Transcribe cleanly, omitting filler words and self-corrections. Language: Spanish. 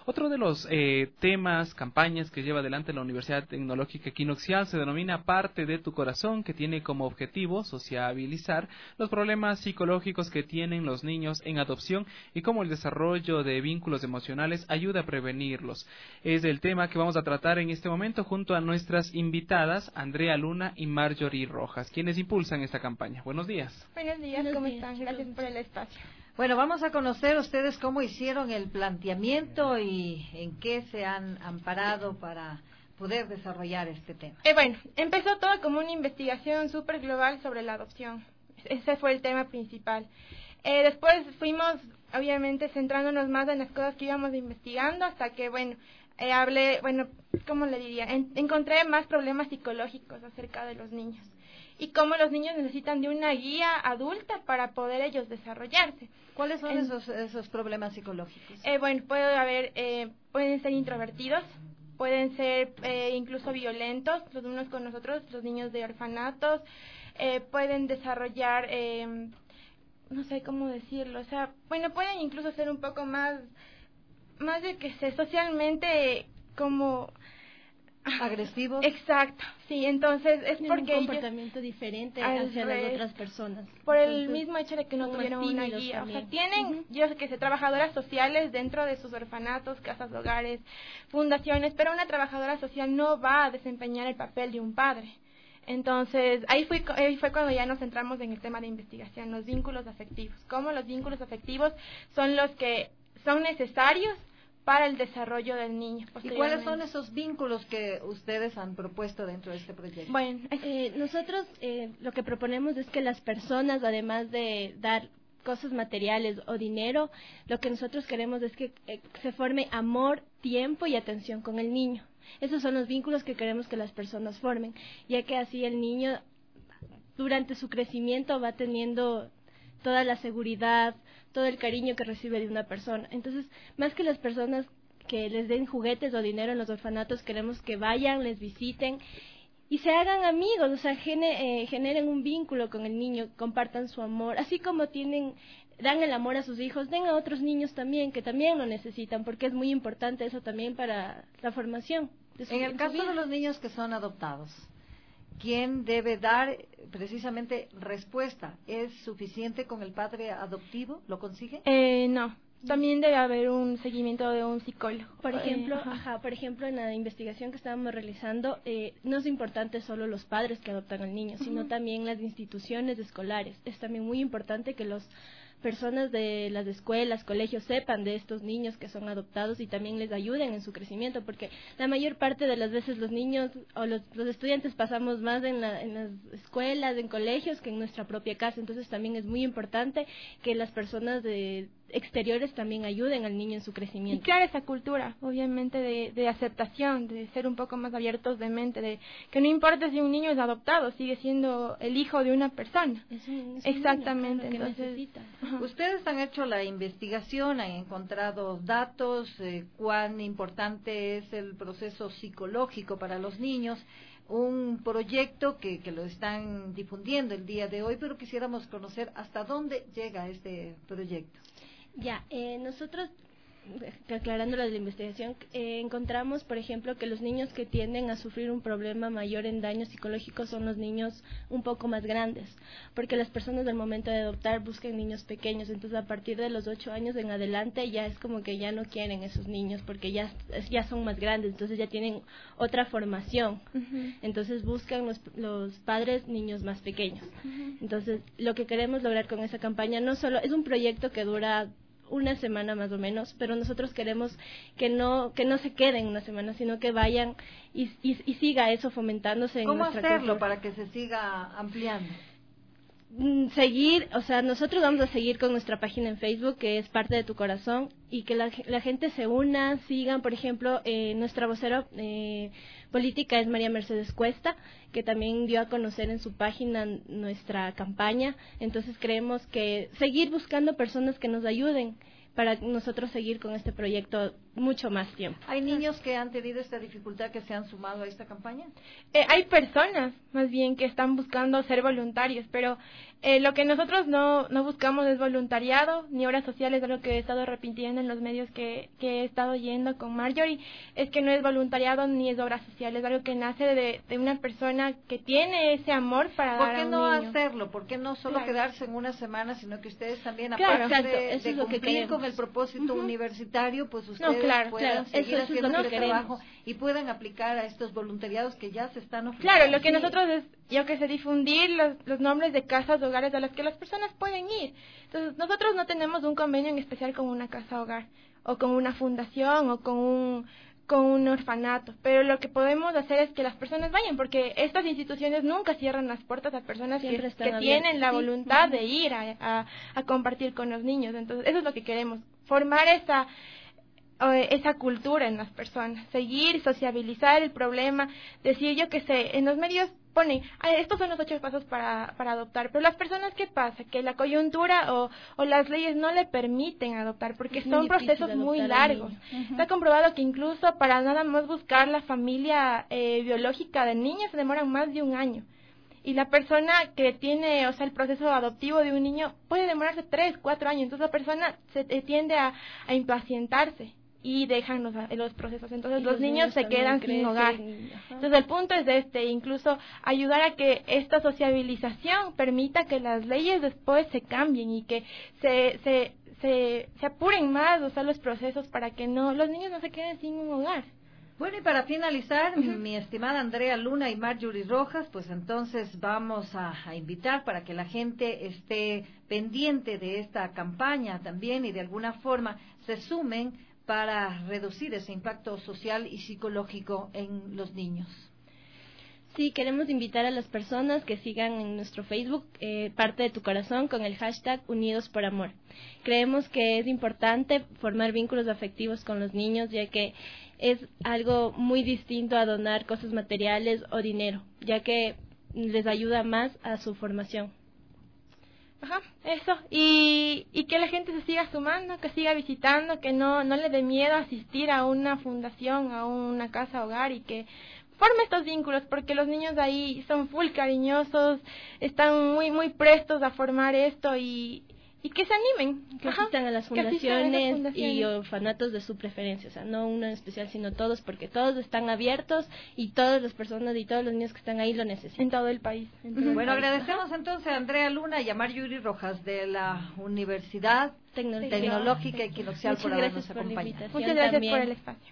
Otro de los temas, campañas que lleva adelante la Universidad Tecnológica Equinoccial se denomina Parte de tu Corazón, que tiene como objetivo sociabilizar los problemas psicológicos que tienen los niños en adopción y cómo el desarrollo de vínculos emocionales ayuda a prevenirlos. Es el tema que vamos a tratar en este momento junto a nuestras invitadas, Andrea Luna y Marjorie Rojas, quienes impulsan esta campaña. Buenos días. Buenos días, ¿cómo están? Gracias por el espacio. Bueno, vamos a conocer ustedes cómo hicieron el planteamiento y en qué se han amparado para poder desarrollar este tema. Bueno, empezó todo como una investigación súper global sobre la adopción. Ese fue el tema principal. Después fuimos, obviamente, centrándonos más en las cosas que íbamos investigando hasta que, ¿cómo le diría? Encontré más problemas psicológicos acerca de los niños y cómo los niños necesitan de una guía adulta para poder ellos desarrollarse. ¿Cuáles son esos problemas psicológicos? Pueden ser introvertidos, pueden ser incluso violentos, los unos con nosotros, los niños de orfanatos, pueden desarrollar, no sé cómo decirlo, pueden incluso ser un poco más de que se socialmente como agresivos. Exacto, sí, entonces es porque un comportamiento diferente hacia las otras personas. Por el mismo hecho de que no tuvieron una guía. También. O sea, tienen, yo sé que sé, trabajadoras sociales dentro de sus orfanatos, casas de hogares, fundaciones, pero una trabajadora social no va a desempeñar el papel de un padre. Entonces, ahí fue cuando ya nos centramos en el tema de investigación, los vínculos afectivos. Cómo los vínculos afectivos son los que son necesarios para el desarrollo del niño. ¿Y cuáles son esos vínculos que ustedes han propuesto dentro de este proyecto? Bueno, nosotros lo que proponemos es que las personas, además de dar cosas materiales o dinero, lo que nosotros queremos es que se forme amor, tiempo y atención con el niño. Esos son los vínculos que queremos que las personas formen, ya que así el niño durante su crecimiento va teniendo toda la seguridad, todo el cariño que recibe de una persona. Entonces, más que las personas que les den juguetes o dinero en los orfanatos, queremos que vayan, les visiten y se hagan amigos, o sea, generen un vínculo con el niño, compartan su amor, así como dan el amor a sus hijos, den a otros niños también, que también lo necesitan, porque es muy importante eso también para la formación. En el caso de los niños que son adoptados, ¿quién debe dar precisamente respuesta? ¿Es suficiente con el padre adoptivo? ¿Lo consigue? No. También debe haber un seguimiento de un psicólogo. Por ejemplo, en la investigación que estábamos realizando, no es importante solo los padres que adoptan al niño, sino también las instituciones escolares. Es también muy importante que las personas de las escuelas, colegios sepan de estos niños que son adoptados y también les ayuden en su crecimiento, porque la mayor parte de las veces los niños o los estudiantes pasamos más en las escuelas, en colegios, que en nuestra propia casa. Entonces también es muy importante que las personas de exteriores también ayuden al niño en su crecimiento. Y crear esa cultura, obviamente, de aceptación, de ser un poco más abiertos de mente, de que no importa si un niño es adoptado, sigue siendo el hijo de una persona. Es un exactamente, niño, entonces, que necesita. Ustedes han hecho la investigación, han encontrado datos, cuán importante es el proceso psicológico para los niños, un proyecto que lo están difundiendo el día de hoy, pero quisiéramos conocer hasta dónde llega este proyecto. Ya, nosotros, aclarando la de la investigación, encontramos, por ejemplo, que los niños que tienden a sufrir un problema mayor en daños psicológicos son los niños un poco más grandes, porque las personas del momento de adoptar buscan niños pequeños, entonces a partir de los 8 años en adelante ya es como que ya no quieren esos niños, porque ya son más grandes, entonces ya tienen otra formación, entonces buscan los padres niños más pequeños. Entonces, lo que queremos lograr con esa campaña no solo es un proyecto que dura una semana más o menos, pero nosotros queremos que no se queden una semana, sino que vayan y siga eso fomentándose en nuestra cultura. ¿Cómo hacerlo para que se siga ampliando? Nosotros vamos a seguir con nuestra página en Facebook, que es Parte de tu Corazón, y que la gente se una, sigan, por ejemplo, nuestra vocera política es María Mercedes Cuesta, que también dio a conocer en su página nuestra campaña. Entonces creemos que seguir buscando personas que nos ayuden para nosotros seguir con este proyecto mucho más tiempo. ¿Hay niños que han tenido esta dificultad que se han sumado a esta campaña? Hay personas, más bien, que están buscando ser voluntarios, pero lo que nosotros no buscamos es voluntariado, ni obras sociales, es lo que he estado repitiendo en los medios que he estado yendo con Marjorie, es que no es voluntariado ni es obra social, es algo que nace de una persona que tiene ese amor para dar a un niño. ¿Por qué no hacerlo? ¿Por qué no solo quedarse en una semana, sino que ustedes también, Claro, aparte exacto, de cumplir con el propósito universitario, pues ustedes puedan seguir haciendo este trabajo y puedan aplicar a estos voluntariados que ya se están ofreciendo? Claro, lo que nosotros es, yo que sé, difundir los nombres de casas hogares a las que las personas pueden ir. Entonces, nosotros no tenemos un convenio en especial con una casa hogar, o con una fundación, o con un orfanato, pero lo que podemos hacer es que las personas vayan, porque estas instituciones nunca cierran las puertas a personas que tienen la voluntad de ir a compartir con los niños. Entonces, eso es lo que queremos, formar esa cultura en las personas, seguir, sociabilizar el problema, decir, yo que sé, en los medios ponen, estos son los 8 pasos para adoptar, pero las personas, ¿qué pasa? Que la coyuntura o las leyes no le permiten adoptar, porque son procesos muy largos. Está comprobado que incluso para nada más buscar la familia biológica del niño se demoran más de un año. Y la persona que tiene, el proceso adoptivo de un niño puede demorarse 3, 4 años, entonces la persona se tiende a impacientarse y dejan los procesos, entonces los niños se quedan sin hogar. Entonces el punto es incluso ayudar a que esta sociabilización permita que las leyes después se cambien y que se apuren más los procesos para que los niños no se queden sin un hogar. Bueno, y para finalizar, mi estimada Andrea Luna y Marjorie Rojas, pues entonces vamos a invitar para que la gente esté pendiente de esta campaña también y de alguna forma se sumen para reducir ese impacto social y psicológico en los niños. Sí, queremos invitar a las personas que sigan en nuestro Facebook Parte de tu Corazón con el hashtag Unidos por Amor. Creemos que es importante formar vínculos afectivos con los niños, ya que es algo muy distinto a donar cosas materiales o dinero, ya que les ayuda más a su formación. Ajá, eso, y que la gente se siga sumando, que siga visitando, que no le dé miedo asistir a una fundación, a una casa hogar, y que forme estos vínculos, porque los niños ahí son full cariñosos, están muy prestos a formar esto y que se animen. Que asistan a las fundaciones y orfanatos de su preferencia, no uno en especial, sino todos, porque todos están abiertos y todas las personas y todos los niños que están ahí lo necesitan. En todo el país. Bueno, agradecemos entonces a Andrea Luna y a Marjorie Rojas de la Universidad Tecnológica Equinoccial por habernos acompañado. Muchas gracias por el espacio.